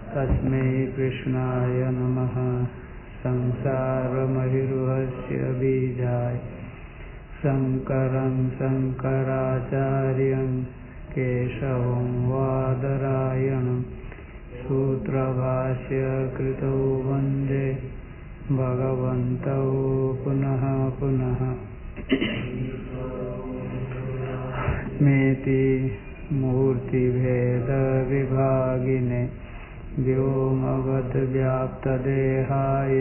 तस्मै कृष्णाय नमः। संसारमहिरुहस्य बीजाय शङ्करं शङ्कराचार्यं केशवं वादरायणं सूत्रभाष्य कृतौ वन्दे भगवन्तौ पुनः पुनः। स्मेति मूर्तिभेदविभागिने व्योमवद्व्याप्तदेहाय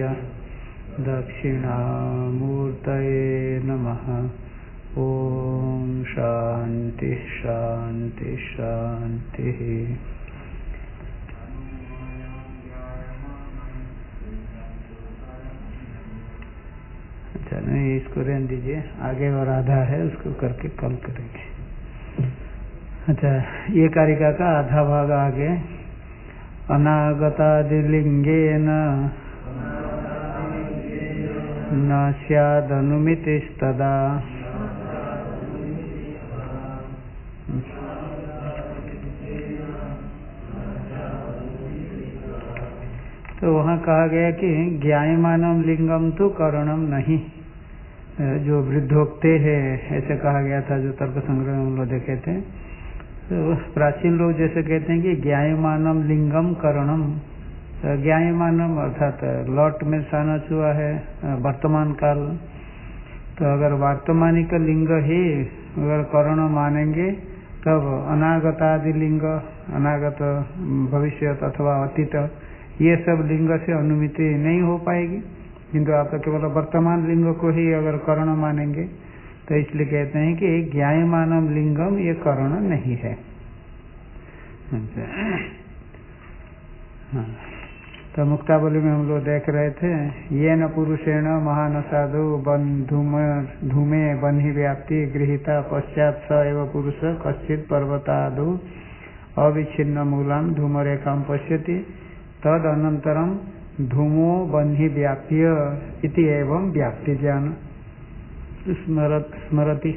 दक्षिणामूर्तये नमः। ॐ शान्ति शान्ति शान्तिः। अच्छा, नहीं इसको रहने दीजिए, आगे और आधा है उसको करके कल करेंगे। अच्छा, ये कारिका का आधा भाग आगे। अनागतादिलिंगेन न स्यादनुमितिस्तदा तो वहाँ कहा गया कि ज्ञायमानम लिंगम तो करणम नहीं, जो वृद्धोक्ते है ऐसे कहा गया था, जो तर्क संग्रह में हम लोग देखे थे। तो प्राचीन लोग जैसे कहते हैं कि ज्ञायमानम लिंगम करणम, तो ज्ञायमानम अर्थात लॉट में साना चुआ है वर्तमान काल। तो अगर वर्तमानिक लिंग ही अगर करण मानेंगे तब अनागतादि लिंग, अनागत भविष्य अथवा अतीत, ये सब लिंग से अनुमिति नहीं हो पाएगी। किंतु आप तो केवल वर्तमान लिंग को ही अगर करण मानेंगे तो इसलिए कहते हैं कि ज्ञायमानम लिंगम ये करण नहीं है। तो मुक्तावली में हम लोग देख रहे थे, ये न पुरुषेण महान साधु धूमे बन्ही व्याप्ति गृहीता पश्चात स एव पुरुष कश्चित पर्वतादु अविच्छिन्न मूलाम धूमरेखां पश्यति तद अनंतरम धूमो बन्ही व्याप्य इति एवं व्याप्ति ज्ञान स्मरति।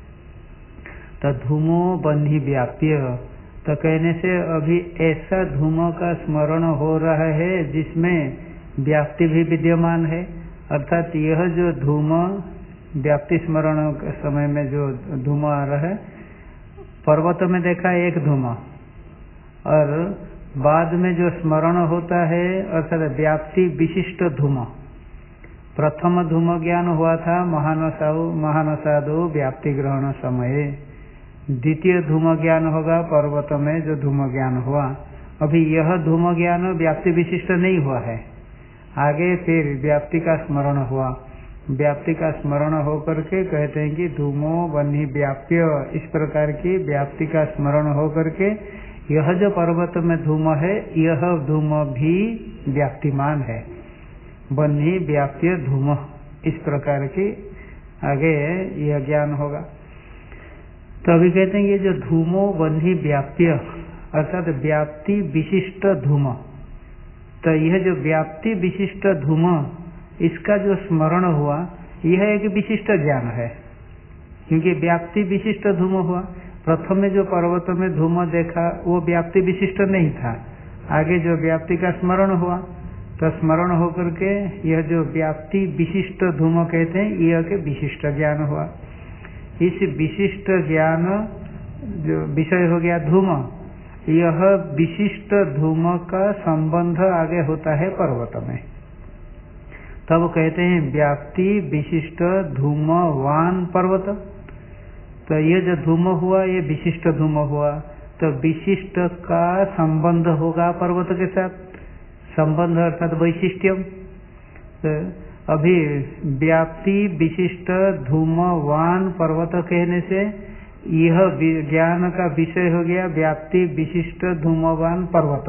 तो धूमो बन्ही व्याप्य, तो कहने से अभी ऐसा धूम का स्मरण हो रहा है जिसमें व्याप्ति भी विद्यमान है। अर्थात यह जो धूम व्याप्ति स्मरण के समय में जो धूम आ रहा है, पर्वत में देखा एक धूम और बाद में जो स्मरण होता है अर्थात व्याप्ति विशिष्ट धूम। प्रथम धूम ज्ञान हुआ था महानसादो व्याप्ति ग्रहण समय। द्वितीय धूम ज्ञान होगा पर्वत में जो धूम ज्ञान हुआ। अभी यह धूम ज्ञान व्याप्ति विशिष्ट नहीं हुआ है, आगे फिर व्याप्ति का स्मरण हुआ। व्याप्ति का स्मरण होकर के कहते हैं कि धूमो बन्ही व्याप्य, इस प्रकार की व्याप्ति का स्मरण होकर के यह जो पर्वत में धूम है यह धूम भी व्याप्तिमान है, बन्ही व्याप्य धूम, इस प्रकार की आगे यह ज्ञान होगा। तो अभी कहते हैं ये जो धूमो बन्ही व्याप्य अर्थात व्याप्ति विशिष्ट धूम, तो यह जो व्याप्ति विशिष्ट धूम इसका जो स्मरण हुआ यह एक विशिष्ट ज्ञान है, क्योंकि व्याप्ति विशिष्ट धूम हुआ। प्रथम में जो पर्वत में धूम देखा वो व्याप्ति विशिष्ट नहीं था, आगे जो व्याप्ति का स्मरण हुआ तो स्मरण होकर के यह जो व्याप्ति विशिष्ट धूम कहते हैं यह के विशिष्ट ज्ञान हुआ। इस विशिष्ट ज्ञान जो विषय हो गया धूम, यह विशिष्ट धूम का संबंध आगे होता है पर्वत में। तब कहते हैं व्याप्ति विशिष्ट धूमवान पर्वत। तो ये जो धूम हुआ ये विशिष्ट धूम हुआ, तो विशिष्ट का संबंध होगा पर्वत के साथ, संबंध अर्थात वैशिष्ट्यम। तो अभी व्याप्ति विशिष्ट धूमवान पर्वत कहने से यह ज्ञान का विषय हो गया व्याप्ति विशिष्ट धूमवान पर्वत।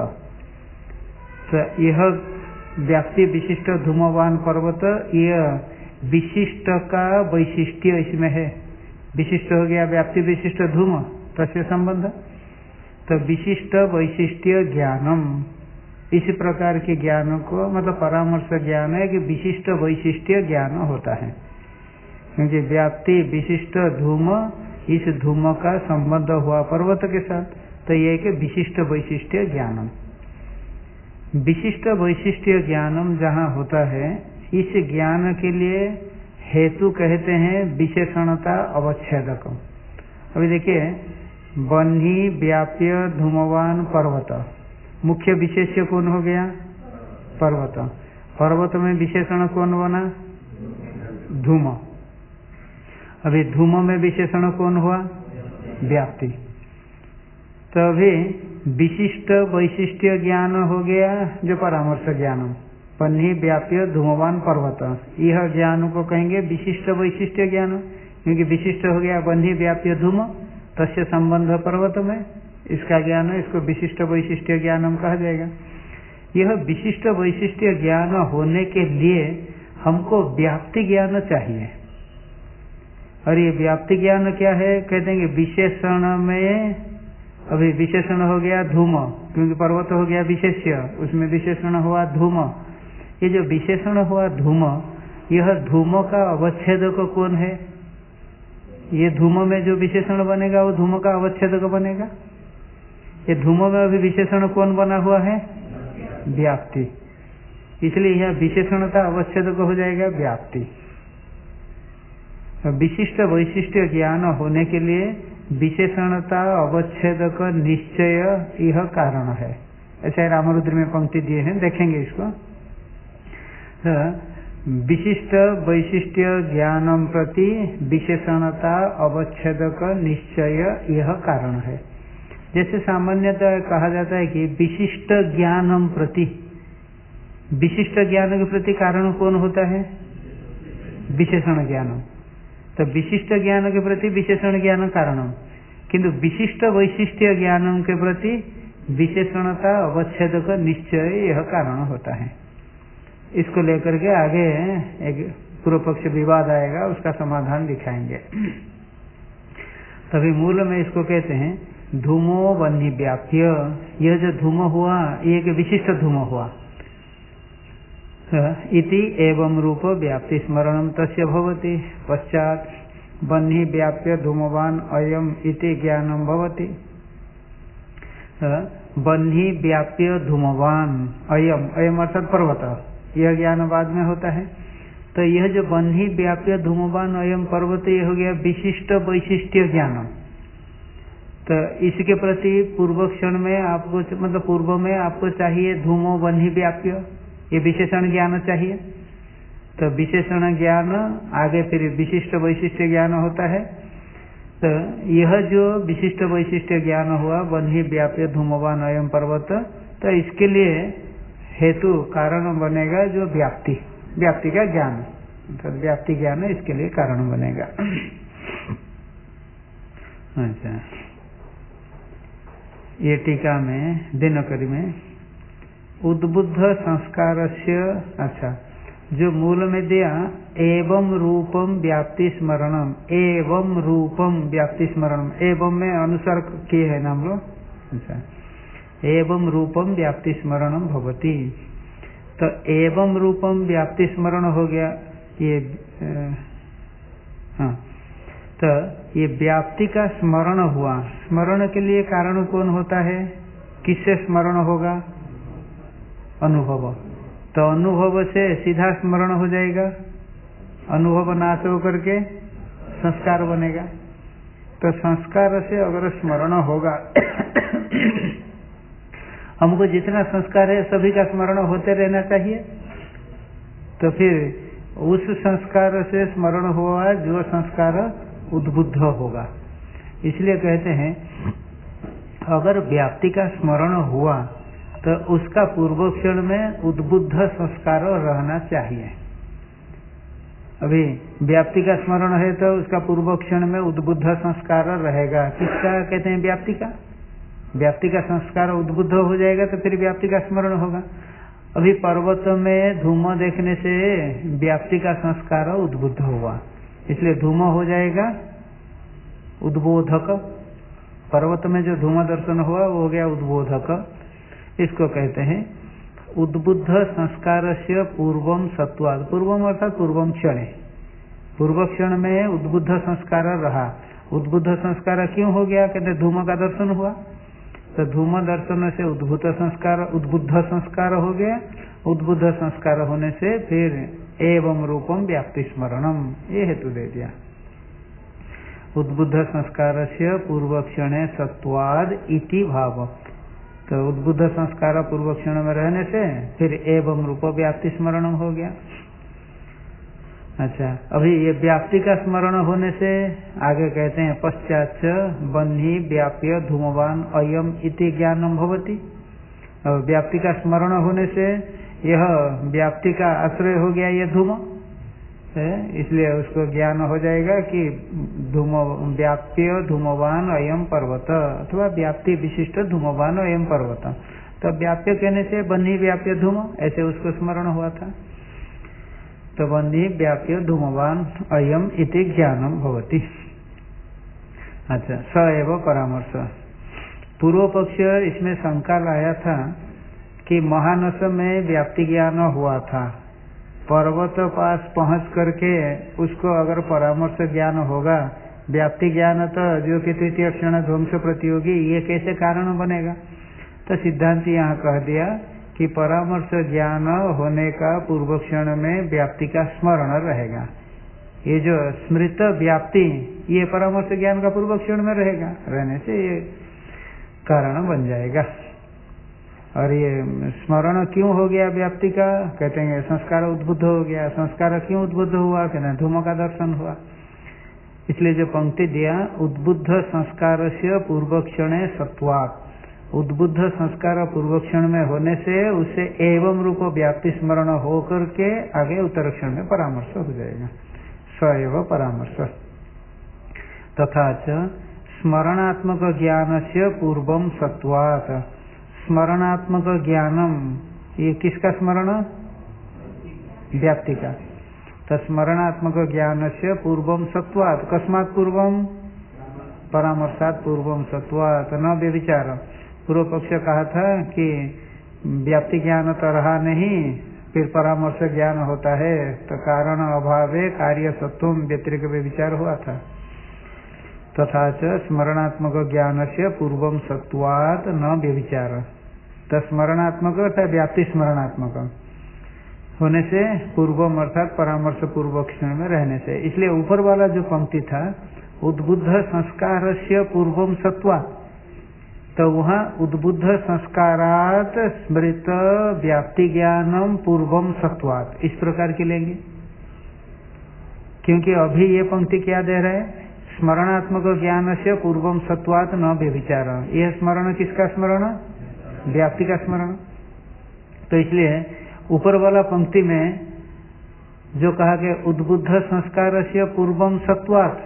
तो यह व्याप्ति विशिष्ट धूमवान पर्वत, यह विशिष्ट का वैशिष्ट्य इसमें है। विशिष्ट हो गया व्याप्ति विशिष्ट धूम, तस्य संबंध। तो विशिष्ट वैशिष्ट्य ज्ञानम, इस प्रकार के ज्ञान को मतलब परामर्श ज्ञान है कि विशिष्ट वैशिष्ट्य ज्ञान होता है, क्योंकि व्याप्ति विशिष्ट धूम, इस धूम का संबंध हुआ पर्वत के साथ, तो ये कि विशिष्ट वैशिष्ट्य ज्ञानम। विशिष्ट वैशिष्ट्य ज्ञानम जहाँ होता है, इस ज्ञान के लिए हेतु कहते हैं विशेषणता अवच्छेदकम। अभी देखिए, बन्ही व्याप्य धूमवान पर्वत, मुख्य विशेष्य कौन हो गया? पर्वत। पर्वत में विशेषण कौन बना? धूम। अभी धूम में विशेषण कौन हुआ? व्याप्ति। तो अभी विशिष्ट वैशिष्ट्य ज्ञान हो गया जो परामर्श ज्ञान, बन्ही व्याप्य धूमवान पर्वत, यह ज्ञान को कहेंगे विशिष्ट वैशिष्ट्य ज्ञान, क्योंकि विशिष्ट हो गया बन्ही व्याप्य धूम, तस्य संबंध पर्वत में, इसका ज्ञान है, इसको विशिष्ट वैशिष्ट्य ज्ञानम कहा जाएगा। यह विशिष्ट वैशिष्ट्य ज्ञान होने के लिए हमको व्याप्ति ज्ञान चाहिए। और ये व्याप्ति ज्ञान क्या है? कहते हैं विशेषण में, अभी विशेषण हो गया धूम, क्योंकि पर्वत हो गया विशेष्य, उसमें विशेषण हुआ धूम। ये जो विशेषण हुआ धूम, यह धूम का अवच्छेदक कौन है? ये धूम में जो विशेषण बनेगा वो धूम का अवच्छेदक बनेगा। ये धूम में अभी विशेषण कौन बना हुआ है? व्याप्ति। इसलिए यह विशेषणता अवच्छेदक हो जाएगा व्याप्ति। विशिष्ट वैशिष्ट्य ज्ञान होने के लिए विशेषणता अवच्छेदक निश्चय यह कारण है। ऐसा रामरुद्र में पंक्ति दिए हैं, देखेंगे इसको। विशिष्ट वैशिष्ट्य ज्ञानम प्रति विशेषणता अवच्छेदक निश्चय यह कारण है। जैसे सामान्यतः कहा जाता है कि विशिष्ट ज्ञानम प्रति, विशिष्ट ज्ञान के प्रति कारण कौन होता है? विशेषण ज्ञान। तो विशिष्ट ज्ञान के प्रति विशेषण ज्ञान कारणम, किंतु विशिष्ट वैशिष्ट्य ज्ञानम के प्रति विशेषणता अवच्छेदक निश्चय यह कारण होता है। इसको लेकर के आगे एक पूर्व पक्ष विवाद आएगा, उसका समाधान दिखाएंगे। तभी मूल में इसको कहते हैं धूमो बन्ही व्याप्य। यह जो धूम हुआ, ये एक विशिष्ट धूम हुआ। इति एवं रूप व्याप्ति स्मरणम तस्य भवति। पश्चात बन्ही व्याप्य धूमवान अयम इति ज्ञानम भवति। बन्ही व्याप्य धूमवान अयम, अयम अर्थात पर्वत, यह ज्ञान बाद में होता है। तो यह जो बन्ही व्याप्य धूमवान अयम पर्वत, यह हो गया विशिष्ट वैशिष्ट्य ज्ञान। तो इसके प्रति पूर्व क्षण में आपको, मतलब पूर्व में आपको चाहिए धूमो बन्ही व्याप्य, ये विशेषण ज्ञान चाहिए। तो विशेषण ज्ञान आगे फिर विशिष्ट वैशिष्ट्य ज्ञान होता है। तो यह जो विशिष्ट वैशिष्ट्य ज्ञान हुआ बन्ही व्याप्य धूमवान अयम पर्वत, तो इसके लिए हेतु कारण बनेगा जो व्याप्ति, व्याप्ति का ज्ञान, तो व्याप्ति ज्ञान इसके लिए कारण बनेगा। अच्छा, ये टीका में दिनकरी में उद्बुद्ध संस्कारस्य, अच्छा जो मूल में दिया एवं रूपम व्याप्ति स्मरणम, एवं रूपम व्याप्ति स्मरणम, एवं में अनुसार किए है नाम लोग। अच्छा, एवं रूपम व्याप्ति स्मरणम भवति। तो एवं रूपम व्याप्ति स्मरण हो गया ये, हाँ, तो ये व्याप्ति का स्मरण हुआ। स्मरण के लिए कारण कौन होता है? किससे स्मरण होगा? अनुभव। तो अनुभव से सीधा स्मरण हो जाएगा, अनुभव नाश होकर के संस्कार बनेगा। तो संस्कार से अगर स्मरण होगा हमको जितना संस्कार है सभी का स्मरण होते रहना चाहिए। तो फिर उस संस्कार से स्मरण हुआ जो संस्कार उद्बुद्ध होगा। इसलिए कहते हैं अगर व्याप्ति का स्मरण हुआ तो उसका पूर्व क्षण में उद्बुद्ध संस्कार रहना चाहिए। अभी व्याप्ति का स्मरण है तो उसका पूर्व क्षण में उद्बुद्ध संस्कार रहेगा। किसका कहते हैं? व्याप्ति का। व्याप्ति का संस्कार उद्बुद्ध हो जाएगा तो फिर व्याप्ति का स्मरण होगा। अभी पर्वत में धूम देखने से व्याप्ति का संस्कार उद्बुद्ध हुआ, इसलिए धूम हो जाएगा उद्बोधक। पर्वत में जो धूम दर्शन हुआ वो हो गया उद्बोधक। इसको कहते हैं उद्बुद्ध संस्कार से पूर्वम सत्वाद। पूर्वम अर्थात पूर्वम क्षण, पूर्व क्षण में उद्बुद्ध संस्कार रहा। उद्बुद्ध संस्कार क्यों हो गया? कहते धूम का दर्शन हुआ। तो धूम दर्शन से उद्बुद्ध संस्कार हो गया। उद्बुद्ध संस्कार होने से फिर एवं रूपम व्याप्ति स्मरणम, ये हेतु दे दिया। उद्बुद्ध संस्कार से पूर्वक्षणे सत्वाद इति भाव, तो उद्बुद्ध संस्कार पूर्वक्षण में रहने से फिर एवं रूप व्याप्ति स्मरणम हो गया। अच्छा, अभी ये व्याप्ति का स्मरण होने से आगे कहते हैं पश्चात बन्ही व्याप्य धूमवान अयम इति ज्ञानम भवति। और व्याप्ति का स्मरण होने से यह व्याप्ति का आश्रय हो गया ये धूम है, इसलिए उसको ज्ञान हो जाएगा कि धूम व्याप्य धूमवान अयम पर्वत, अथवा व्याप्ति विशिष्ट धूमवान अयम पर्वत। तो व्याप्य कहने से बन्ही व्याप्य धूम, ऐसे उसको स्मरण हुआ था। तो बन्ही व्याप्य धूमवान अयम इति ज्ञानम भवति। अच्छा, स एव परामर्श। पूर्व पक्ष इसमें शंका लाया था कि महानस में व्याप्ति ज्ञान हुआ था, पर्वत पास पहुंच करके उसको अगर परामर्श ज्ञान होगा, व्याप्ति ज्ञान तो जो कि तृतीय क्षण ध्वंस प्रतियोगी, ये कैसे कारण बनेगा? तो सिद्धांत यहाँ कह दिया कि परामर्श ज्ञान होने का पूर्व क्षण में व्याप्ति का स्मरण रहेगा। ये जो स्मृत व्याप्ति, ये परामर्श ज्ञान का पूर्व क्षण में रहेगा, रहने से ये कारण बन जाएगा। और ये स्मरण क्यों हो गया व्याप्ति का? कहते हैं संस्कार उद्बुद्ध हो गया। संस्कार क्यों उद्बुद्ध हुआ? कहते हैं धूम का दर्शन हुआ। इसलिए जो पंक्ति दिया, उद्बुद्ध संस्कार से पूर्वक्षणे सत्वात्, उद्बुद्ध संस्कार पूर्वक्षण में होने से उसे एवं रूप व्याप्ति स्मरण हो करके आगे उत्तर क्षण में परामर्श हो जाएगा। स एव परामर्श। तथा च स्मरणात्मक ज्ञान से पूर्वम सत्वात्, स्मरणात्मक ज्ञानम, ये किसका स्मरण? व्याप्ति का। तो स्मरणात्मक ज्ञान से पूर्वम सत्वात्, कस्मात् पूर्वम? परामर्शात् पूर्वम सत्वात् न व्यभिचार। पूर्व पक्ष कहा था कि व्याप्ति ज्ञान तो रहा नहीं, फिर परामर्श ज्ञान होता है, तो कारण अभावे कार्य सत्वम व्यतिरिक्त व्यभिचार हुआ था। तथा च स्मरणात्मक ज्ञान से पूर्वम सत्वात् न व्यभिचार। तो स्मरणात्मक अर्थात व्याप्ति स्मरणात्मक होने से पूर्वम अर्थात परामर्श पूर्व क्षण में रहने से। इसलिए ऊपर वाला जो पंक्ति था, उद्बुद्ध संस्कार से पूर्वम सत्वात्, तो वहाँ उद्बुद्ध संस्कारात स्मृत व्याप्ति ज्ञानम पूर्वम सत्वात्, इस प्रकार की लेंगे। क्योंकि अभी ये पंक्ति क्या दे रहे हैं? स्मरणात्मक ज्ञान से पूर्वम सत्वात् न व्यभिचार। यह स्मरण किसका स्मरण? व्याप्ति का स्मरण। तो इसलिए ऊपर वाला पंक्ति में जो कहा कि उद्बुद्ध संस्कार से पूर्वम सत्वात्,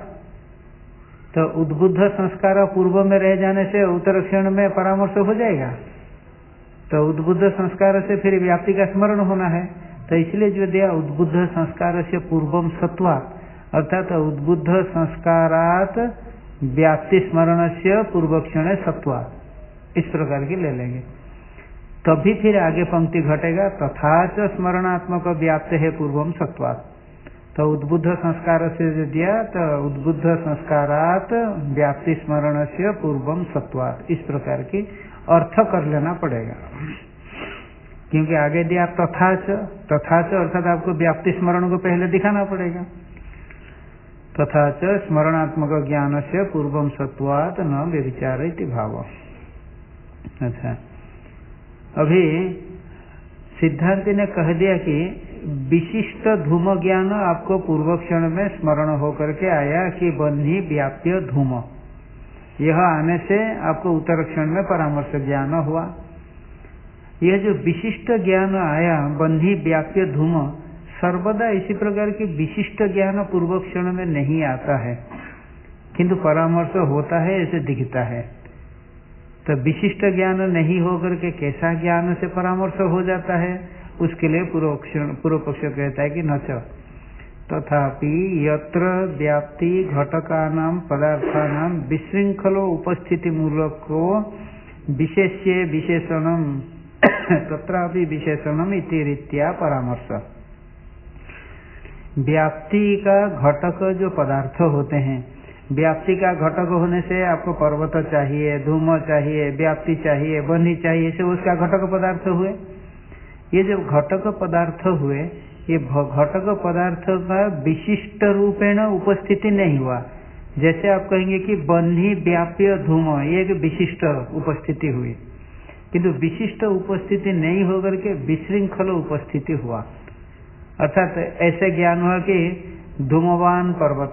तो उद्बुद्ध संस्कार पूर्व में रह जाने से उत्तर क्षण में परामर्श हो जाएगा। तो उद्बुद्ध संस्कार से फिर व्याप्ति का स्मरण होना है। तो इसलिए जो दिया उद्बुद्ध संस्कार से पूर्वम सत्वात्, अर्थात उद्बुद्ध संस्कारात व्याप्ति स्मरण से पूर्व क्षण सत्वात्, इस प्रकार की ले लेंगे। तभी फिर आगे पंक्ति घटेगा, तथा च स्मरणात्मक व्याप्त है पूर्वम सत्वात्। तो उद्बुद्ध संस्कार से जो दिया, तो उद्बुद्ध संस्कारात व्याप्ति स्मरण से पूर्वम सत्वात्, इस प्रकार की अर्थ कर लेना पड़ेगा। क्योंकि आगे दिया तथा च, तथा च अर्थात आपको व्याप्ति स्मरण को पहले दिखाना पड़ेगा। तथा च स्मरणात्मक ज्ञान से पूर्वम सत्वात् न व्यभिचार इति भाव। अच्छा, अभी सिद्धांति ने कह दिया कि विशिष्ट धूम ज्ञान आपको पूर्व क्षण में स्मरण होकर के आया कि बन्ही व्याप्य धूम, यह आने से आपको उत्तर क्षण में परामर्श ज्ञान हुआ। यह जो विशिष्ट ज्ञान आया बन्ही व्याप्य धूम, सर्वदा इसी प्रकार की विशिष्ट ज्ञान पूर्व क्षण में नहीं आता है, किंतु परामर्श होता है ऐसे दिखता है। तो विशिष्ट ज्ञान नहीं होकर के कैसा ज्ञान से परामर्श हो जाता है, उसके लिए पूर्व पक्ष कहता है कि न च तथापि यत्र व्याप्ति घटकानां पदार्थानां विशृंखलो उपस्थिति मूलको विशेष्ये विशेषणम तत्रापि विशेषणम इति रीत्या परामर्श। व्याप्ति का घटक जो पदार्थ होते हैं व्याप्ति का घटक होने से आपको पर्वत चाहिए, धूम चाहिए, व्याप्ति चाहिए, बन्ही चाहिए, से उसका घटक पदार्थ हुए। ये जो घटक पदार्थ हुए, ये घटक पदार्थ का विशिष्ट रूपेण उपस्थिति नहीं हुआ। जैसे आप कहेंगे कि बन्ही, व्याप्य, धूम, ये एक विशिष्ट उपस्थिति हुई, किंतु विशिष्ट उपस्थिति नहीं होकर के विशृंखल उपस्थिति हुआ। अर्थात ऐसे ज्ञान हुआ कि धूमवान पर्वत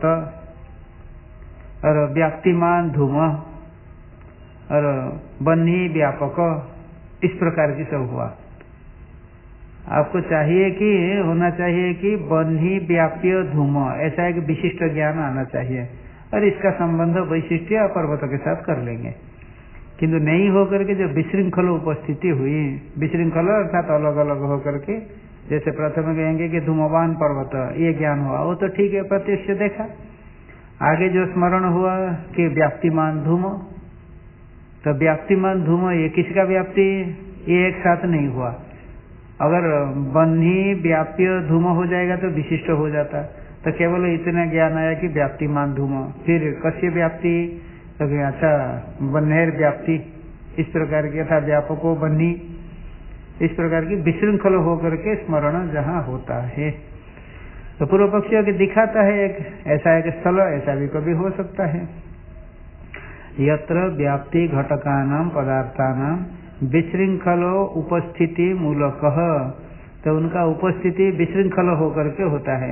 और व्याप्तिमान धूम और बन्ही व्यापक, इस प्रकार की सब हुआ। आपको चाहिए कि होना चाहिए कि बन्ही व्याप्य धूम, ऐसा एक विशिष्ट ज्ञान आना चाहिए और इसका संबंध वैशिष्ट या पर्वत के साथ कर लेंगे। किंतु नहीं होकर के जो विशृंखल उपस्थिति हुई, विशृंखल अर्थात अलग अलग होकर के, जैसे प्रथम कहेंगे कि धूमवान पर्वत, ये ज्ञान हुआ, वो तो ठीक है, प्रत्यक्ष देखा। आगे जो स्मरण हुआ कि व्याप्तिमान धूम, तो व्याप्तिमान धूम ये किसका व्याप्ति, ये एक साथ नहीं हुआ। अगर बन्ही व्याप्य धूम हो जाएगा तो विशिष्ट हो जाता, तो केवल इतना ज्ञान आया कि व्याप्तिमान धूम, फिर कस्य व्याप्ति, तो अच्छा बन्हेर व्याप्ति, इस प्रकार की, अर्थात व्यापको बन्ही, इस प्रकार की विशृंखल होकर के स्मरण जहाँ होता है। तो पूर्व पक्षियों के दिखाता है एक ऐसा एक स्थल, ऐसा भी कभी हो सकता है। यत्र व्याप्ति घटकानां पदार्थानां विशृंखलो उपस्थिति मूलकः, तो उनका उपस्थिति विशृंखल होकर के होता है।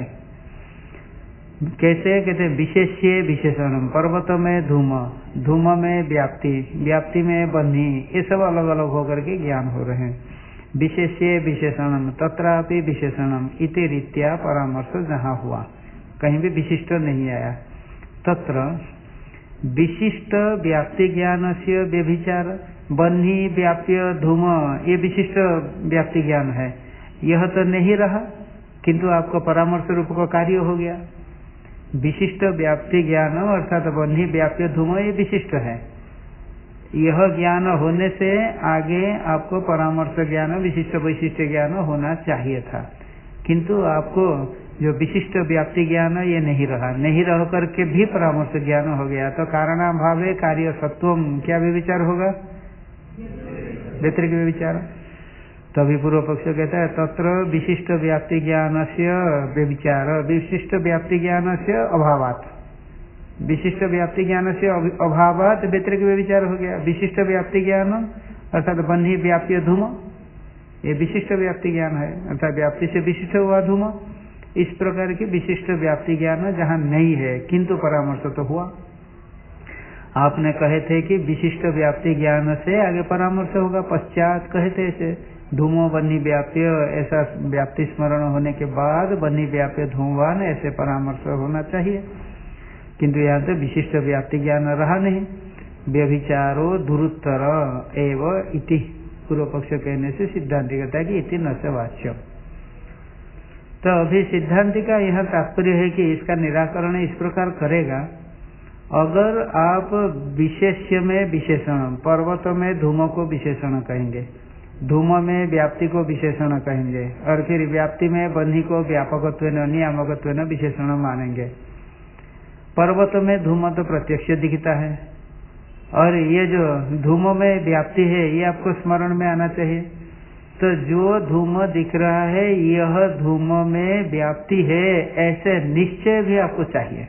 कैसे कहते हैं, विशेष्य विशेषणम, पर्वत में धूम, धूम में व्याप्ति, व्याप्ति में बन्ही, ये सब अलग अलग होकर के ज्ञान हो रहे हैं। विशेष्य विशेषणम तत्रापि विशेषणम इति रीत्या परामर्श जहाँ हुआ, कहीं भी विशिष्ट नहीं आया। तत्र विशिष्ट व्याप्ति ज्ञान से व्यभिचार, बन्ही व्याप्य धूम, ये विशिष्ट व्याप्ति ज्ञान है, यह तो नहीं रहा, किंतु आपको परामर्श रूप का कार्य हो गया। विशिष्ट व्याप्ति ज्ञान अर्थात बन्ही व्याप्य धूम ये विशिष्ट है, यह ज्ञान होने से आगे आपको परामर्श ज्ञान, विशिष्ट वैशिष्ट ज्ञान होना चाहिए था, किंतु आपको जो विशिष्ट व्याप्ति ज्ञान ये नहीं रहा, नहीं रह करके भी परामर्श ज्ञान हो गया। तो कारणाभावे कार्य सत्वम क्या व्यभिचार होगा, व्यतिरिक्त व्यभिचार। तभी पूर्व पक्ष कहता है तत्र विशिष्ट व्याप्ति ज्ञान से व्यभिचार, विशिष्ट व्याप्ति ज्ञान से अभावात, विशिष्ट व्याप्ति ज्ञान से अभावात व्यतिरिक्त व्यभिचार हो गया। विशिष्ट व्याप्ति ज्ञान अर्थात बन्ही व्याप्य धूम, ये विशिष्ट व्याप्ति ज्ञान है, अर्थात व्याप्ति से विशिष्ट हुआ धूम। इस प्रकार की विशिष्ट व्याप्ति ज्ञान जहाँ नहीं है किंतु परामर्श तो हुआ। आपने कहे थे कि विशिष्ट व्याप्ति ज्ञान से आगे परामर्श होगा, पश्चात कहे थे ऐसे धूमो बन्ही व्याप्य, ऐसा व्याप्ति स्मरण होने के बाद बन्ही व्याप्य धूमवान, ऐसे परामर्श होना चाहिए, किंतु यहाँ तो विशिष्ट व्याप्ति ज्ञान रहा नहीं। व्यभिचारो दुरुत्तर एव इति पूर्व पक्ष कहने से सिद्धांति कहता है कि इति न च वाच्य। तो अभी सिद्धांति का यह तात्पर्य है कि इसका निराकरण इस प्रकार करेगा, अगर आप विशेष्य में विशेषण, पर्वत में धूम को विशेषण कहेंगे, धूम में व्याप्ति को विशेषण कहेंगे, और फिर व्याप्ति में बन्ही को व्यापकत्वेन नियामकत्वेन विशेषण मानेंगे। पर्वत में धूम तो प्रत्यक्ष दिखता है, और ये जो धूम में व्याप्ति है ये आपको स्मरण में आना चाहिए। तो जो धूम दिख रहा है यह धूम में व्याप्ति है, ऐसे निश्चय भी आपको चाहिए।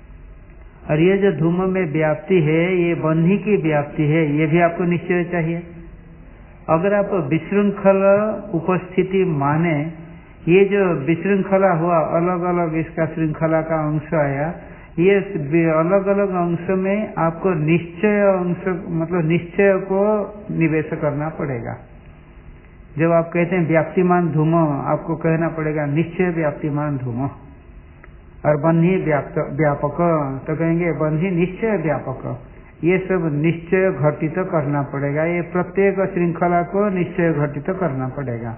और ये जो धूम में व्याप्ति है ये बन्ही की व्याप्ति है, ये भी आपको निश्चय चाहिए। अगर आप विशृंखल उपस्थिति माने, ये जो विशृंखला हुआ, अलग अलग इसका श्रृंखला का अंश आया, ये अलग अलग अंश में आपको निश्चय अंश, मतलब निश्चय को निवेश करना पड़ेगा। जब आप कहते हैं व्याप्तिमान धूम, आपको कहना पड़ेगा निश्चय व्याप्तिमान धूम, और बन्ही व्यापक, तो कहेंगे बन्ही निश्चय व्यापक। ये सब निश्चय घटित करना पड़ेगा, ये प्रत्येक श्रृंखला को निश्चय घटित करना पड़ेगा।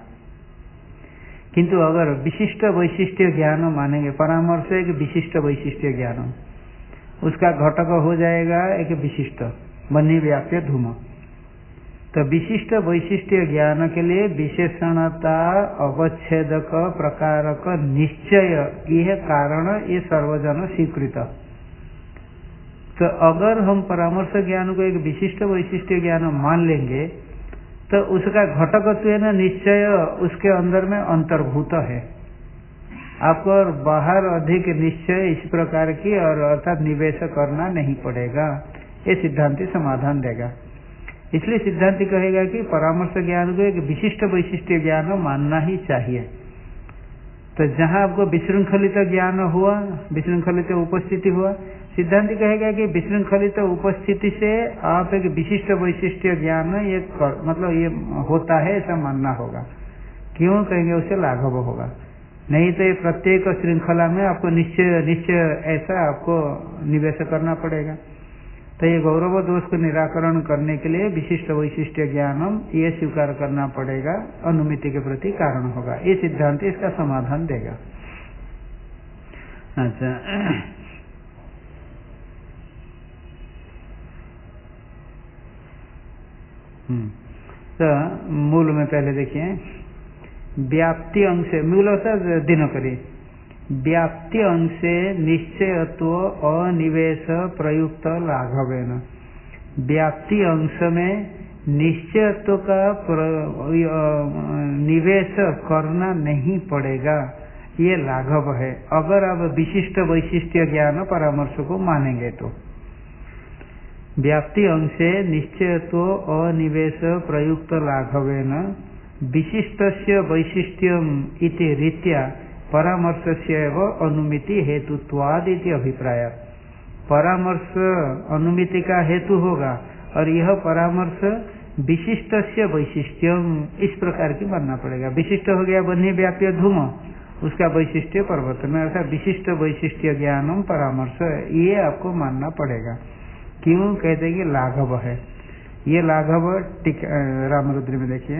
किंतु अगर विशिष्ट वैशिष्ट्य ज्ञान मानेंगे, परामर्श एक विशिष्ट वैशिष्ट्य ज्ञान, उसका घटक हो जाएगा एक विशिष्ट बन्ही व्याप्य धूम। तो विशिष्ट वैशिष्ट्य ज्ञान के लिए विशेषणता अवच्छेदक प्रकारक निश्चय, यह कारण ये सर्वजन स्वीकृत। तो अगर हम परामर्श ज्ञान को एक विशिष्ट वैशिष्ट्य ज्ञान मान लेंगे तो उसका घटकत्व निश्चय उसके अंदर में अंतर्भूत है। आपको बाहर अधिक निश्चय इस प्रकार की और अर्थात निवेश करना नहीं पड़ेगा, ये सिद्धांति समाधान देगा। इसलिए सिद्धांति कहेगा कि परामर्श ज्ञान को एक विशिष्ट वैशिष्ट्य ज्ञान मानना ही चाहिए। तो जहां आपको विशृंखलित ज्ञान हुआ, विशृंखलित उपस्थिति हुआ, सिद्धांति कहेगा कि विशृंखलित उपस्थिति से आप एक विशिष्ट वैशिष्ट्य ज्ञान ये मतलब ये होता है ऐसा मानना होगा। क्यों कहेंगे? उससे लाघव होगा। नहीं तो ये प्रत्येक श्रृंखला में आपको निश्चय ऐसा आपको निवेश करना पड़ेगा। तो ये गौरव दोष को निराकरण करने के लिए विशिष्ट वैशिष्ट्य ज्ञानम ये स्वीकार करना पड़ेगा, अनुमिति के प्रति कारण होगा। ये सिद्धांत इसका समाधान देगा। अच्छा, तो मूल में पहले देखिए, व्याप्ति अंश मूल दिन करिए, व्याप्ति अंशे निश्चयत्व अनिवेश प्रयुक्त लाघवेन। व्याप्ति अंश में निश्चयत्व का निवेश करना नहीं पड़ेगा, ये लाघव है अगर आप विशिष्ट वैशिष्ट्य ज्ञान परामर्श को मानेंगे। तो व्याप्ति अंशे निश्चयत्व अनिवेश प्रयुक्त लाघवेन विशिष्टस्य वैशिष्ट्यम इति रीत्या परामर्शस्य एव अनुमिति हेतुत्वाद इति अभिप्राय। परामर्श अनुमिति का हेतु होगा और यह परामर्श विशिष्टस्य वैशिष्ट्यम इस प्रकार की मानना पड़ेगा। विशिष्ट हो गया बन्ही व्याप्य धूम, उसका वैशिष्ट्य पर्वत में, अर्थात विशिष्ट वैशिष्ट्य ज्ञानम परामर्श, ये आपको मानना पड़ेगा। क्यों कहते हैं कि लाघव है। ये लाघव रामरुद्र में देखिए।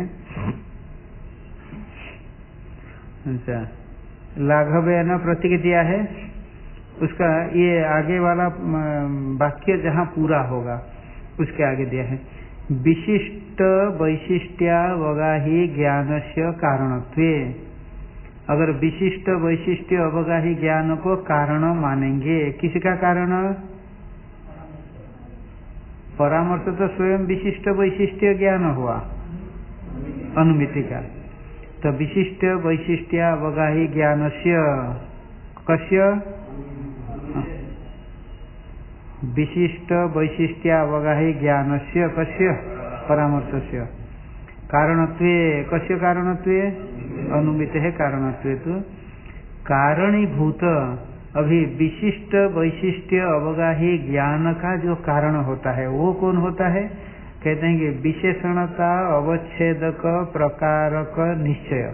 अच्छा, लाघव है ना, प्रतीक दिया है उसका, ये आगे वाला वाक्य जहाँ पूरा होगा उसके आगे दिया है विशिष्ट वैशिष्ट्यावगाही ज्ञानस्य कारणत्वे। अगर विशिष्ट वैशिष्ट्य अवगाही ज्ञान को कारण मानेंगे, किसका कारण? परामर्श तो स्वयं विशिष्ट वैशिष्ट्य ज्ञान हुआ, अनुमिति का। तो विशिष्ट वैशिष्ट्यावगाही ज्ञानस्य कस्य? विशिष्ट वैशिष्ट्यावगाही ज्ञानस्य कस्य? परामर्शस्य। कारणत्वे, कस्य कारणत्वे? अनुमिति है कारणत्वे। तो कारणीभूत अभी विशिष्ट वैशिष्ट्य अवगाही ज्ञान का जो कारण होता है वो कौन होता है? कहते हैं कि विशेषणता अवच्छेदक प्रकारक निश्चय।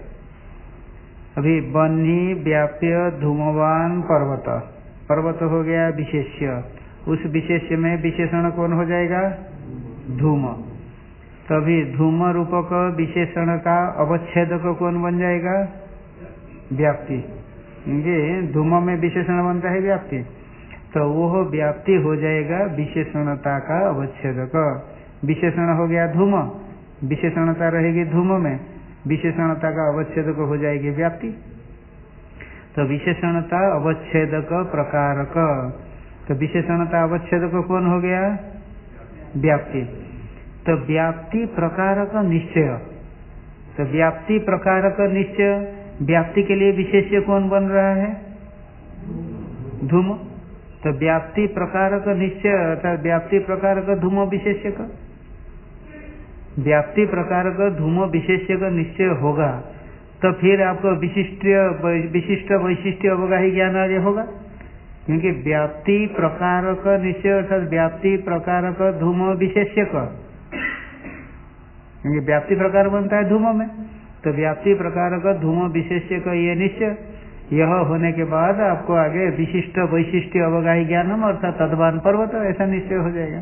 अभी बन्ही व्याप्य धूमवान पर्वत, पर्वत हो गया विशेष्य, उस विशेष्य में विशेषण कौन हो जाएगा? धूम। तभी धूम रूपक विशेषण का अवच्छेदक कौन बन जाएगा? व्याप्ति। ये धूम में विशेषण बनता है व्याप्ति, तो वो व्याप्ति हो जाएगा विशेषणता का अवच्छेदक। विशेषण हो गया धूम, विशेषणता रहेगी धूम में, विशेषणता का अवच्छेदक हो जाएगी व्याप्ति। तो विशेषणता अवच्छेदक प्रकारक, तो विशेषणता अवच्छेदक कौन हो गया? व्याप्ति। तो व्याप्ति प्रकारक निश्चय, तो व्याप्ति प्रकारक निश्चय, व्याप्ति के लिए विशेष्य कौन बन रहा है? धूम। तो व्याप्ति प्रकारक निश्चय अर्थात व्याप्ति प्रकारक धूम विशेष्य का, व्याप्ति प्रकारक धूम विशेष्य का निश्चय होगा तो फिर आपको विशिष्ट वैशिष्ट्य अवगाही ज्ञान आगे होगा। क्योंकि व्याप्ति प्रकारक निश्चय अर्थात व्याप्ति प्रकारक धूम विशेष्य का, क्योंकि व्याप्ति प्रकार बनता है धूम में, तो व्याप्ति प्रकार का धूम विशेष्य का ये निश्चय, यह होने के बाद आपको आगे विशिष्ट वैशिष्ट्य अवगाही ज्ञानम अर्थात तद्वान पर्वत ऐसा निश्चय हो जाएगा।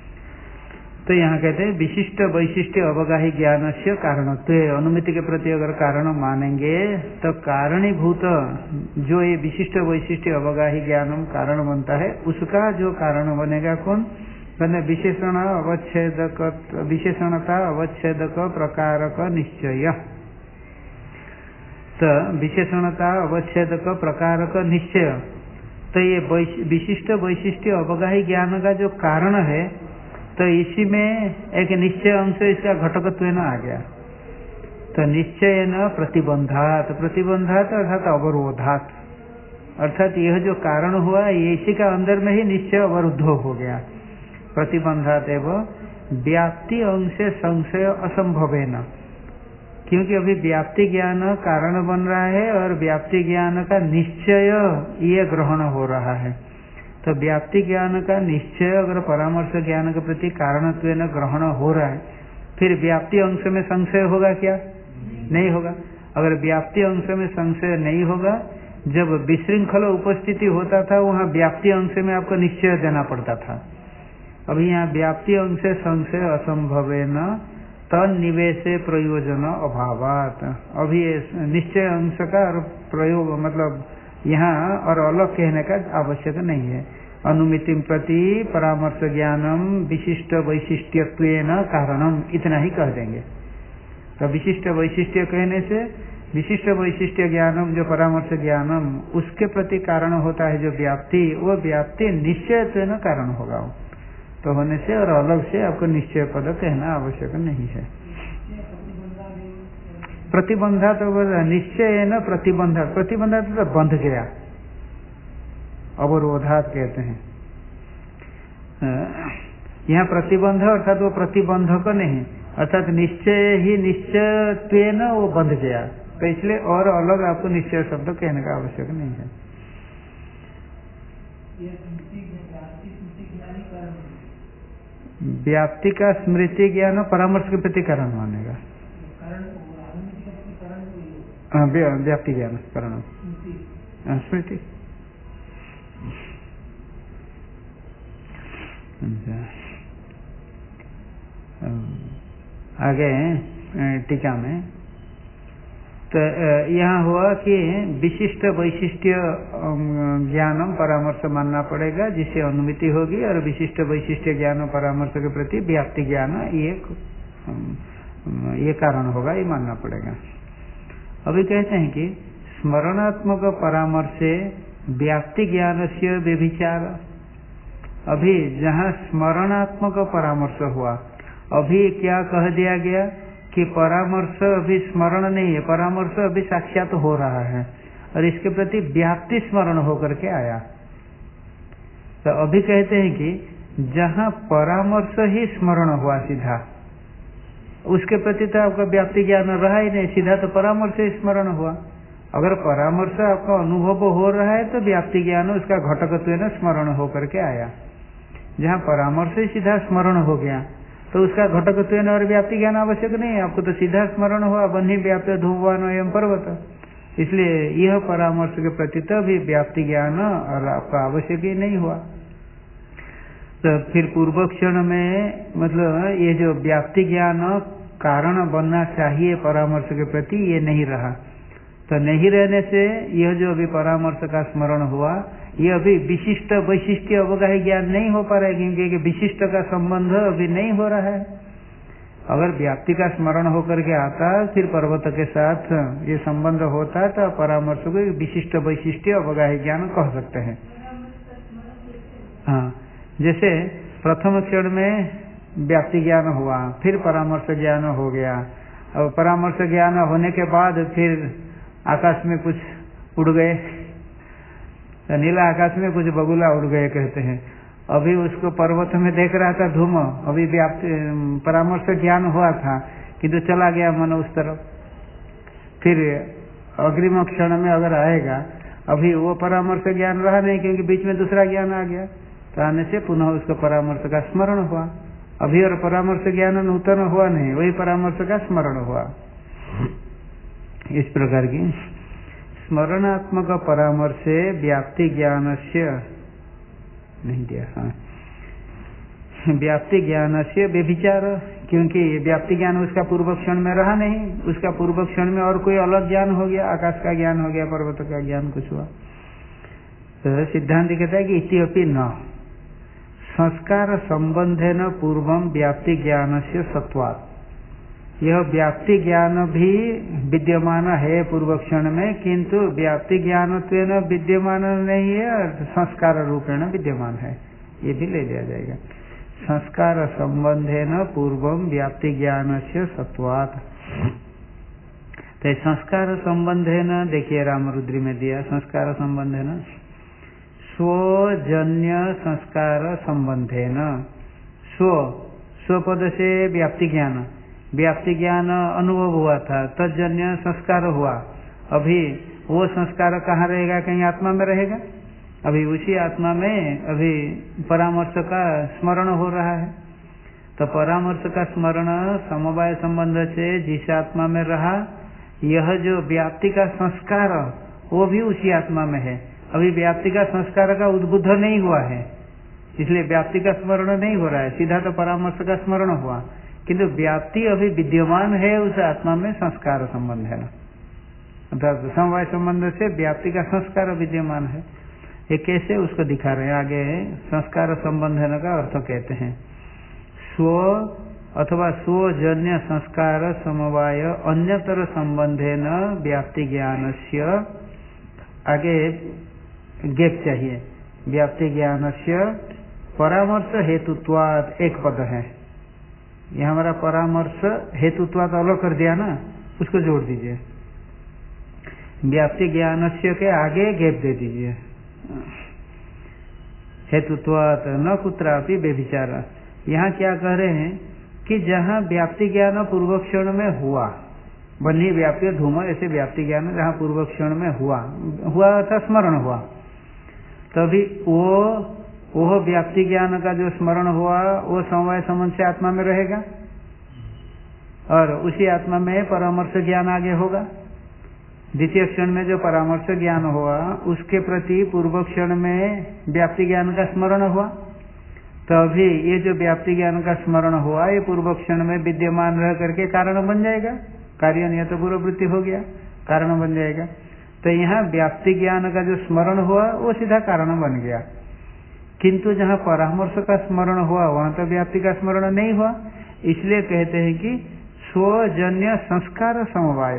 तो यहाँ कहते हैं विशिष्ट वैशिष्ट्य अवगाही ज्ञान से कारणत्व, अनुमिति के प्रति अगर कारण मानेंगे तो कारणीभूत जो ये विशिष्ट वैशिष्ट्य अवगाही ज्ञानम कारण बनता है उसका जो कारण बनेगा कौन? कहते विशेषण अवच्छेदक, विशेषणता अवच्छेदक प्रकारक निश्चय। तो विशेषणता अवच्छेदक प्रकारक निश्चय तो ये विशिष्ट वैशिष्ट्य अवगाही ज्ञान का जो कारण है, तो इसी में एक निश्चय अंश इसका घटकत्व न आ गया। तो निश्चय न प्रतिबंधात, प्रतिबंधात अर्थात अवरोधात, अर्थात यह जो कारण हुआ इसी का अंदर में ही निश्चय अवरुद्ध हो गया। प्रतिबंधात एवं व्याप्ति अंश संशय असंभव है न, क्योंकि अभी व्याप्ति ज्ञान कारण बन रहा है और व्याप्ति ज्ञान का निश्चय ये ग्रहण हो रहा है। तो व्याप्ति ज्ञान का निश्चय अगर परामर्श ज्ञान के प्रति कारणत्व न ग्रहण हो रहा है, फिर व्याप्ति अंश में संशय होगा क्या? नहीं होगा। अगर व्याप्ति अंश में संशय नहीं होगा, जब विशृंखल उपस्थिति होता था वहाँ व्याप्ति अंश में आपको निश्चय देना पड़ता था। अभी यहाँ व्याप्ति अंश संशय असंभवेन तन्निवेश प्रयोजन अभावात, अभी निश्चय अंश का प्रयोग मतलब यहाँ और अलग कहने का आवश्यक नहीं है। अनुमितिम प्रति परामर्श ज्ञानम विशिष्ट वैशिष्ट्यत्वेन कारणम, इतना ही कह देंगे। तो विशिष्ट वैशिष्ट्य कहने से विशिष्ट वैशिष्ट्य ज्ञानम जो परामर्श ज्ञानम उसके प्रति कारण होता है जो व्याप्ति, वो व्याप्ति निश्चयत्वेन कारण होगा। तो होने से और अलग से आपको निश्चय पद कहना आवश्यक नहीं है। प्रतिबंधा तो निश्चय न प्रतिबंधा, प्रतिबंधा तो बंध गया, अवरोधात कहते हैं। यहाँ प्रतिबंध अर्थात वो प्रतिबंधक नहीं, अर्थात निश्चय ही निश्चयत्वेन वो बंध गया। तो इसलिए और अलग आपको निश्चय शब्द कहने का आवश्यक नहीं है। व्याप्ति का स्मृति ज्ञान परामर्श के प्रति कारण मानेगा। व्याप्ति ज्ञान कारण स्मृति। आगे टीका में तो यहाँ हुआ कि विशिष्ट वैशिष्ट्य ज्ञानम परामर्श मानना पड़ेगा जिससे अनुमिति होगी, और विशिष्ट वैशिष्ट्य ज्ञान परामर्श के प्रति व्याप्ति ज्ञान ये कारण होगा, ये मानना पड़ेगा। अभी कहते हैं कि स्मरणात्मक परामर्शे व्याप्ति ज्ञान से व्यभिचार। अभी जहाँ स्मरणात्मक परामर्श हुआ, अभी क्या कह दिया गया कि परामर्श अभी स्मरण नहीं है, परामर्श अभी साक्षात हो रहा है और इसके प्रति व्याप्ति स्मरण होकर के आया। तो अभी कहते हैं कि जहाँ परामर्श ही स्मरण हुआ सीधा, उसके प्रति तो आपका व्याप्ति ज्ञान रहा ही नहीं, सीधा तो परामर्श ही स्मरण हुआ। अगर परामर्श आपका अनुभव हो रहा है तो व्याप्ति ज्ञान उसका घटकत्व स्मरण होकर के आया। जहाँ परामर्श ही सीधा स्मरण हो गया तो उसका घटकत्व और व्याप्ति ज्ञान आवश्यक नहीं है, आपको तो सीधा स्मरण हुआ, बन्ही व्याप्त धूमवान एवं पर्वत। इसलिए यह परामर्श के प्रति तो भी व्याप्ति ज्ञान और आपका आवश्यक ही नहीं हुआ। तो फिर पूर्व क्षण में मतलब ये जो व्याप्ति ज्ञान कारण बनना चाहिए परामर्श के प्रति, ये नहीं रहा। तो नहीं रहने से यह जो अभी परामर्श का स्मरण हुआ, ये अभी विशिष्ट वैशिष्ट्य अवगाही ज्ञान नहीं हो पा रहा है, क्योंकि विशिष्ट का संबंध अभी नहीं हो रहा है। अगर व्याप्ति का स्मरण होकर के आता फिर पर्वत के साथ ये संबंध होता तो परामर्श को विशिष्ट वैशिष्ट्य अवगाही ज्ञान कह सकते हैं। हाँ, जैसे प्रथम क्षण में व्याप्ति ज्ञान हुआ, फिर परामर्श ज्ञान हो गया, और परामर्श ज्ञान होने के बाद फिर आकाश में कुछ उड़ गए, तो नीला आकाश में कुछ बगुला उड़ गए कहते हैं। अभी उसको पर्वत में देख रहा था धूम, अभी व्याप्ति परामर्श ज्ञान हुआ था किंतु चला गया मन उस तरफ। फिर अग्रिम क्षण में अगर आएगा, अभी वो परामर्श ज्ञान रहा नहीं क्योंकि बीच में दूसरा ज्ञान आ गया, तो आने से पुनः उसको परामर्श का स्मरण हुआ। अभी और परामर्श ज्ञान नूतन हुआ नहीं, वही परामर्श का स्मरण हुआ। इस प्रकार की स्मरणात्मक परामर्श व्याप्ति ज्ञान से नहीं दिया, हाँ, व्याप्ति ज्ञान से व्यभिचार, क्योंकि व्याप्ति ज्ञान उसका पूर्व क्षण में रहा नहीं, उसका पूर्व क्षण में और कोई अलग ज्ञान हो गया, आकाश का ज्ञान हो गया, पर्वत का ज्ञान कुछ हुआ। तो सिद्धांत कहता है कि इत्यपि न संस्कार संबंधेन पूर्वम व्याप्ति ज्ञान से सत्वात्, यह व्याप्ति ज्ञान भी विद्यमान है पूर्व क्षण में, किंतु व्याप्ति ज्ञानत्वेन विद्यमान नहीं है और संस्कार रूपेण विद्यमान है, ये भी ले लिया जाएगा। संस्कार संबंधेन पूर्वम व्याप्ति ज्ञान से सत्वात्। तो संस्कार संबंधेन देखिए रामरुद्री में दिया, संस्कार संबंधेन स्वजन्य संस्कार संबंधेन, स्व पद से व्याप्ति ज्ञान, व्याप्ति ज्ञान अनुभव हुआ था, तजन्य संस्कार हुआ। अभी वो संस्कार कहाँ रहेगा? कहीं आत्मा में रहेगा। अभी उसी आत्मा में अभी परामर्श का स्मरण हो रहा है, तो परामर्श का स्मरण समवाय संबंध से जिस आत्मा में रहा, यह जो व्याप्ति का संस्कार वो भी उसी आत्मा में है। अभी व्याप्ति का संस्कार का उद्बुद्ध नहीं हुआ है, इसलिए व्याप्ति का स्मरण नहीं हो रहा है, सीधा तो परामर्श का स्मरण हुआ, किंतु व्याप्ति अभी विद्यमान है उस आत्मा में, संस्कार संबंध है, अर्थात समवाय संबंध से व्याप्ति का संस्कार विद्यमान है। ये कैसे उसको दिखा रहे हैं आगे, संस्कार संबंधन का अर्थ कहते हैं स्व अथवा स्वजन्य संस्कार समवाय अन्यतर संबंधेन व्याप्ति ज्ञानस्य, आगे गेप चाहिए, व्याप्ति ज्ञानस्य परामर्श हेतुत्वात्, एक पद है ये हमारा परामर्श हेतुत्वात् अलग कर दिया ना, उसको जोड़ दीजिए, व्याप्ति ज्ञानस्य के आगे गेप दे दीजिए, हेतुत्वात् न कुत्रापि व्यभिचार। यहाँ क्या कह रहे हैं कि जहाँ व्याप्ति ज्ञान पूर्व क्षण में हुआ, बन्ही व्याप्ति धूम ऐसे व्याप्ति ज्ञान जहाँ पूर्व क्षण में हुआ था, स्मरण हुआ, तभी वो व्याप्ति ज्ञान का जो स्मरण हुआ वो समवाय संबंध से आत्मा में रहेगा और उसी आत्मा में परामर्श ज्ञान आगे होगा। द्वितीय क्षण में जो परामर्श ज्ञान हुआ उसके प्रति पूर्व क्षण में व्याप्ति ज्ञान का स्मरण हुआ, तभी ये जो व्याप्ति ज्ञान का स्मरण हुआ ये पूर्व क्षण में विद्यमान रह करके कारण बन जाएगा, कार्य नियत पूर्ववृत्ति हो गया, कारण बन जाएगा। तो यहाँ व्याप्ति ज्ञान का जो स्मरण हुआ वो सीधा कारण बन गया, किंतु जहाँ परामर्श का स्मरण हुआ वहां तो व्याप्ति का स्मरण नहीं हुआ, इसलिए कहते हैं कि स्वजन्य संस्कार समवाय।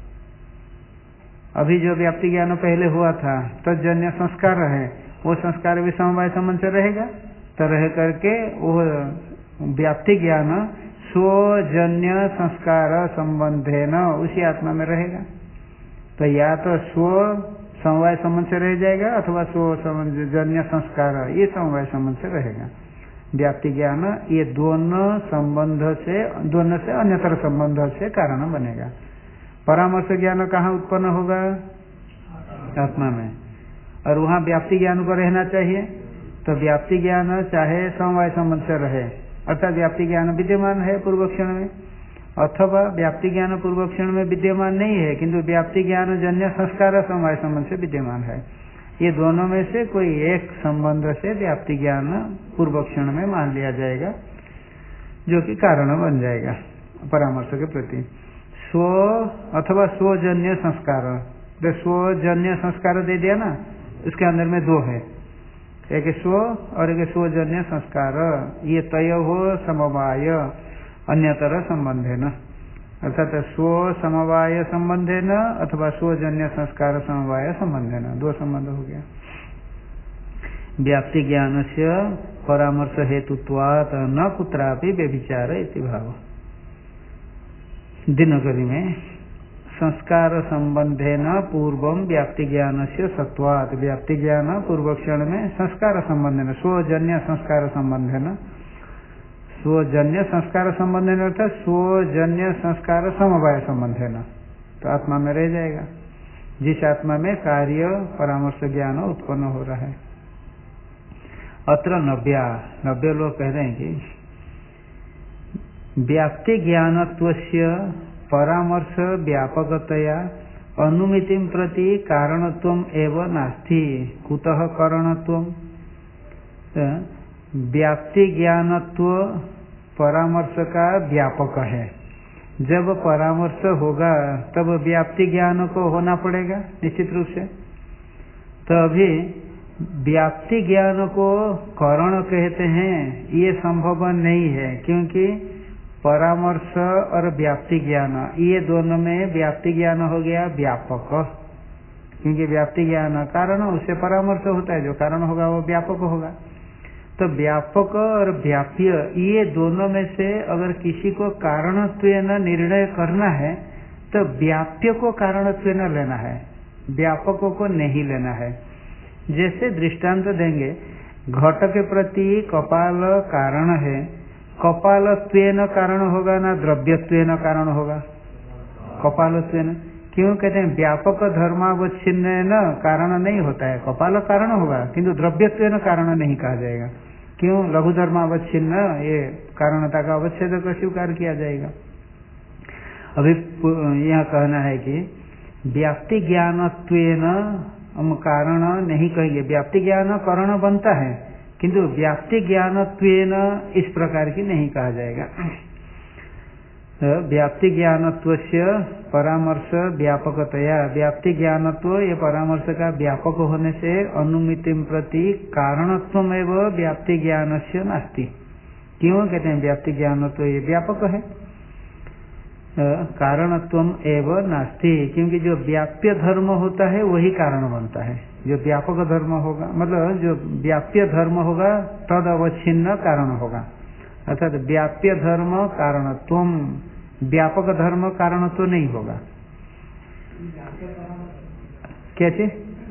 अभी जो व्याप्ति ज्ञान पहले हुआ था तो जन्य संस्कार है, वो संस्कार भी समवाय संबंध से रहेगा, तो रह करके वो व्याप्ति ज्ञान स्वजन्य संस्कार संबंधेन उसी आत्मा में रहेगा। तो या तो स्व समवाय संबंध से रह जाएगा अथवा स्वजन्य संस्कार ये समवाय संबंध से रहेगा। व्याप्ति ज्ञान ये दोनों से अन्यतर संबंध से कारण बनेगा। परामर्श ज्ञान कहाँ उत्पन्न होगा? आत्मा में, और वहाँ व्याप्ति ज्ञान को रहना चाहिए, तो व्याप्ति ज्ञान चाहे समवाय संबंध से रहे, अर्थात व्याप्ति ज्ञान विद्यमान है पूर्व क्षण में, अथवा व्याप्ति ज्ञान पूर्व क्षण में विद्यमान नहीं है किंतु व्याप्ति ज्ञान जन्य संस्कार समवाय संबंध से विद्यमान है। ये दोनों में से कोई एक संबंध से व्याप्ति ज्ञान पूर्व क्षण में मान लिया जाएगा, जो कि कारण बन जाएगा परामर्श के प्रति। स्व अथवा स्वजन्य संस्कार, तो स्वजन्य संस्कार दे दिया ना, उसके अंदर में दो है, एक स्व और एक स्वजन्य संस्कार, ये तय हो समवाय अन्यतर संबंधे न, अर्थात स्व समवाय संबंधे न अथवा स्वजन्य संस्कार समवाय संबंधे न, दो संबंध हो गया। व्याप्ति ज्ञान से परामर्श हेतुत्वात् न कुत्रापि व्यभिचार इति भाव। दिनकरी में संस्कार संबंधेन पूर्वम व्याप्ति ज्ञान से सत्वात्, व्याप्ति ज्ञान पूर्व क्षण में संस्कार संबंधेन स्वजन्य संस्कार संबंधेन, स्वजन्य संस्कार संबंधेन अर्थात स्वजन्य संस्कार समवाय संबंधेन, तो आत्मा में रह जाएगा जिस आत्मा में कार्य परामर्श ज्ञान उत्पन्न हो रहा है। अत्र नव्य लोग कह रहे हैं कि व्याप्ति ज्ञानत्वस्य परामर्श व्यापकतया अनुमितिं प्रति कारणत्वम एव नास्ति, कुतः कारणत्वम। व्याप्ति ज्ञानत्व परामर्श का व्यापक है, जब परामर्श होगा तब व्याप्ति ज्ञान को होना पड़ेगा निश्चित रूप से। तो अभी व्याप्ति ज्ञान को कारण कहते हैं ये संभव नहीं है, क्योंकि परामर्श और व्याप्ति ज्ञान, ये दोनों में व्याप्ति ज्ञान हो गया व्यापक, क्योंकि व्याप्ति ज्ञान कारण, उससे परामर्श होता है, जो कारण होगा वो व्यापक होगा। तो व्यापक और व्याप्य ये दोनों में से अगर किसी को कारणत्वेन निर्णय करना है तो व्याप्य को कारणत्वेन लेना है, व्यापकों को नहीं लेना है। जैसे दृष्टांत देंगे, घट के प्रति कपाल कारण है, कपालत्वेन कारण होगा ना द्रव्यत्वेन कारण होगा? कपालत्वेन। क्यों कहते हैं? व्यापक धर्मावच्छिन्न न कारण नहीं होता है, कपाल कारण होगा किंतु द्रव्यत्वेन कारण नहीं कहा जाएगा। क्यों? लघु धर्मावच्छिन्न, ये कारणता का अवच्छेद को स्वीकार किया जाएगा। अभी यह कहना है कि व्याप्ति ज्ञानत्वेन हम कारण नहीं कहेंगे, व्याप्ति ज्ञान कारण बनता है किंतु व्याप्ति ज्ञानत्वेन इस प्रकार की नहीं कहा जाएगा। व्याप्ति ज्ञानत्वस्य परामर्श व्यापकतया, व्याप्ति ज्ञानत्व ये परामर्श का व्यापक होने से अनुमितिम प्रति कारणत्वम एवं व्याप्ति ज्ञानस्य नास्ति। क्यों कहते हैं? व्याप्ति ज्ञानत्व ये व्यापक है, कारणत्वम एवं नास्ति, क्योंकि जो व्याप्य धर्म होता है वही कारण बनता है। जो व्यापक धर्म होगा, मतलब जो व्याप्य धर्म होगा तद अवच्छिन्न कारण होगा, अर्थात व्याप्य धर्म कारणत्वम, व्यापक धर्म कारणत्व नहीं होगा। क्या चीज?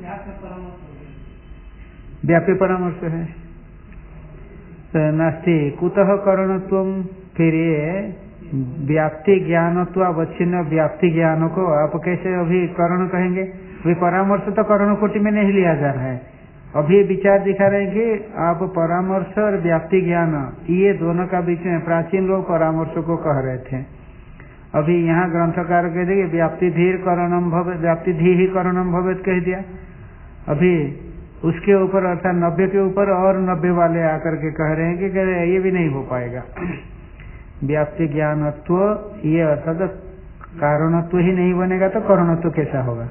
व्याप्य परामर्श है नास्ति। कुतः कारणत्वम? फिर ये व्याप्ति ज्ञानत्व अवच्छिन्न व्याप्ति ज्ञान को आप कैसे अभी करण कहेंगे? वे परामर्श तो करण कोटि में नहीं लिया जा रहा है। अभी विचार दिखा रहे हैं कि आप परामर्श और व्याप्ति ज्ञान ये दोनों का बीच में, प्राचीन लोग परामर्श को कह रहे थे। अभी यहाँ ग्रंथकार कह दिए व्याप्ति धीर करणम भवेत, व्याप्ति धी ही करणम भवेत कह दिया। अभी उसके ऊपर अर्थात 90 के ऊपर और 90 वाले आकर के कह रहे हैं कि ये भी नहीं हो पाएगा। व्याप्ति ज्ञानत्व ये अर्थात कारणत्व ही नहीं बनेगा तो करणत्व कैसा होगा?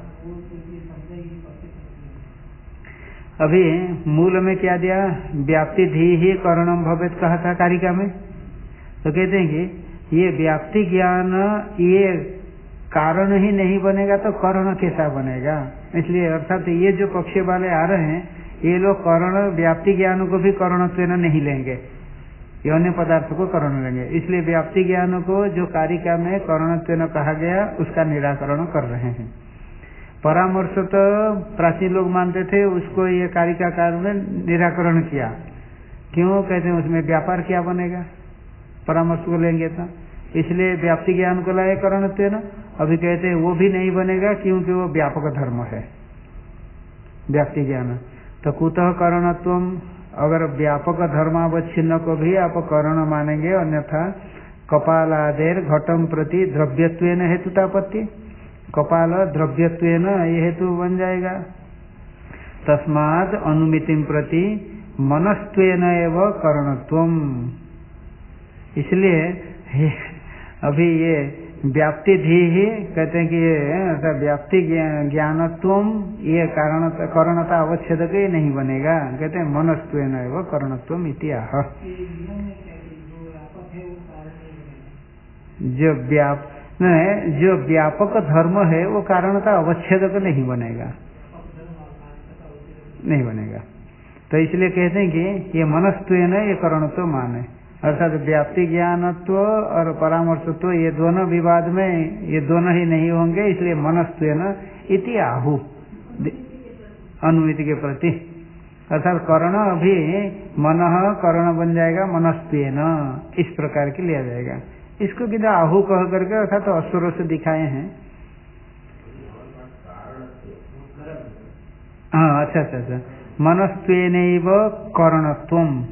अभी मूल में क्या दिया? व्याप्ति धी ही करणम भवेत कहा था कारिका में। तो कहते हैं कि ये व्याप्ति ज्ञान ये कारण ही नहीं बनेगा तो करण कैसा बनेगा? इसलिए अर्थात ये जो पक्ष वाले आ रहे हैं ये लोग करण व्याप्ति ज्ञान को भी करणत्वेन नहीं लेंगे, ये अन्य पदार्थ को करण लेंगे। इसलिए व्याप्ति ज्ञान को जो कारिका में करणत्वेन कहा गया उसका निराकरण कर रहे हैं। परामर्श तो प्राचीन लोग मानते थे, उसको ये कारिकाकार में निराकरण किया। क्यों कहते हैं? उसमें व्यापार क्या बनेगा परामर्श को लेंगे तो, इसलिए व्याप्ति ज्ञान को लाए करणत्वेन। अभी कहते हैं वो भी नहीं बनेगा क्योंकि वो व्यापक धर्म है व्याप्ति ज्ञान। तो कुतः करणत्वम? अगर व्यापक धर्मावच्छिन्न को भी आप करण मानेंगे, अन्यथा कपालादेर घटम प्रति द्रव्यत्वेन हेतुतापत्ति, कपाल द्रव्यत्वेन ये हेतु बन जाएगा। तस्मात् अनुमितिम प्रति मनस्त्वेन एव करणत्वम। इसलिए अभी ये व्याप्ति धी ही कहते हैं कि ये व्याप्ति ज्ञानत्वम ये कारणता अवच्छेद के नहीं बनेगा, कहते हैं मनस्त्वेन एव करणत्वम इत्याह। जो व्यापक धर्म है वो कारणता अवच्छेद नहीं बनेगा, नहीं बनेगा। तो इसलिए कहते हैं कि ये मनस्त्वेन ये करणत्व माने, अर्थात व्याप्ति ज्ञानत्व और परामर्शत्व ये दोनों विवाद में ये दोनों ही नहीं होंगे, इसलिए मनस्त्वेन इति आहु अनुमिति के प्रति, अर्थात करण अभी मन करण बन जाएगा मनस्त्वेन, इस प्रकार की लिया जाएगा। इसको कि आहु कह करके अर्थात तो अश्वरों से दिखाए हैं। हाँ अच्छा अच्छा अच्छा, मनस्त्वेनैव करणत्वम।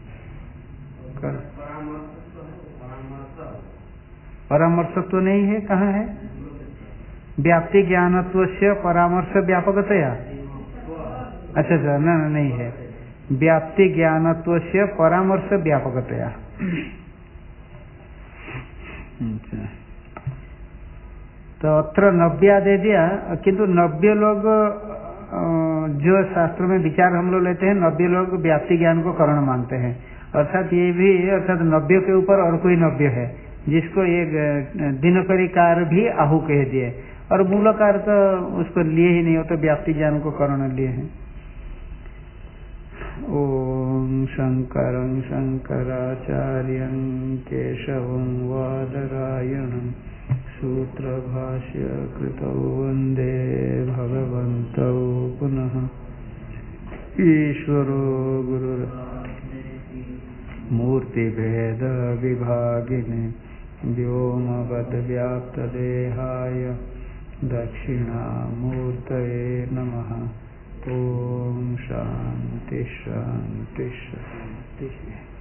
परामर्शत्व नहीं है, कहाँ है? व्याप्ति ज्ञानत्व से परामर्श व्यापकतया। अच्छा अच्छा नहीं है, व्याप्ति ज्ञानत्व से परामर्श व्यापकतया। तो अत्र 90 दे दिया, किंतु 90 लोग जो शास्त्र में विचार हम लोग लेते हैं 90 लोग व्याप्ति ज्ञान को करण मानते हैं, अर्थात ये भी अर्थात 90 के ऊपर और कोई 90 है, जिसको एक दिनकरीकार भी आहु कह दिए, और मूलकार तो उसको लिए ही नहीं हो, तो व्याप्ति ज्ञान को करण लिए हैं। ओम शंकरं शंकराचार्यं केशवं वादरायणं सूत्रभाष्य कृतौ वन्दे भगवन्तौ पुनः। ईश्वरो गुरुर् मूर्तिभेद विभागिने व्योमवद्व्याप्तदेहाय दक्षिणामूर्तये नमः। ओम शांति शांति शांति।